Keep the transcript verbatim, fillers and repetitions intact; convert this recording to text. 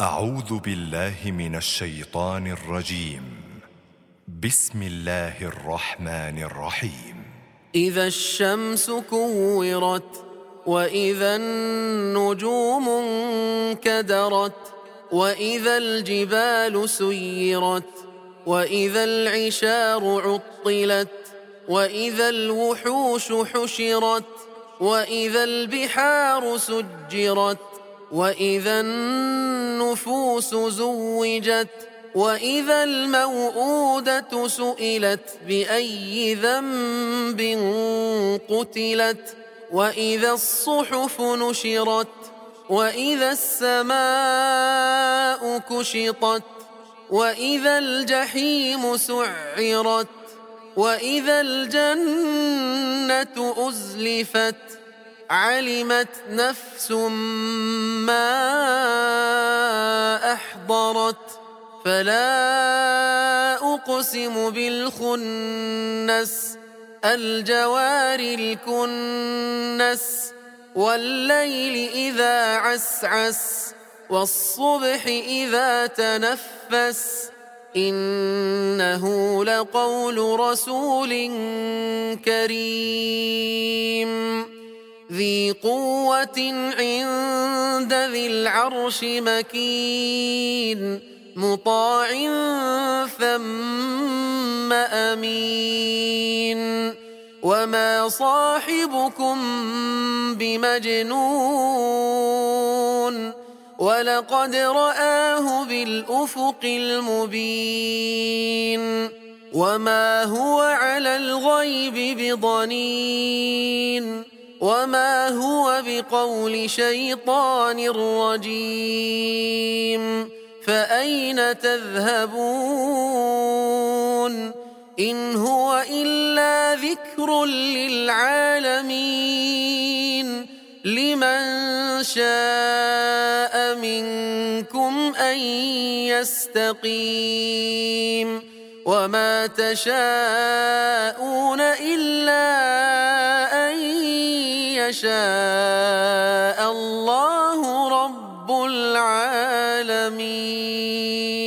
أعوذ بالله من الشيطان الرجيم. بسم الله الرحمن الرحيم. إذا الشمس كورت وإذا النجوم انكدرت وإذا الجبال سيرت وإذا العشار عطلت وإذا الوحوش حشرت وإذا البحار سجرت وإذا النفوس زوجت وإذا الموءودة سئلت بأي ذنب قتلت وإذا الصحف نشرت وإذا السماء كشطت وإذا الجحيم سعرت وإذا الجنة أزلفت علمت نفس ما أحضرت فلا أقسم بالخنس الجوار الكنس والليل إذا عسعس والصبح إذا تنفس إنه لقول رسول كريم ذي قوة عند ذي العرش مكين مطاع ثم أمين وما صاحبكم بمجنون ولقد رآه بالأفق المبين وما هو على الغيب بضنين وما هو بقول شيطان رجيم فأين تذهبون إن هو إلا ذكر للعالمين لمن شاء منكم أن يستقيم وما تشاءون إلا أن يشاء الله رب العالمين.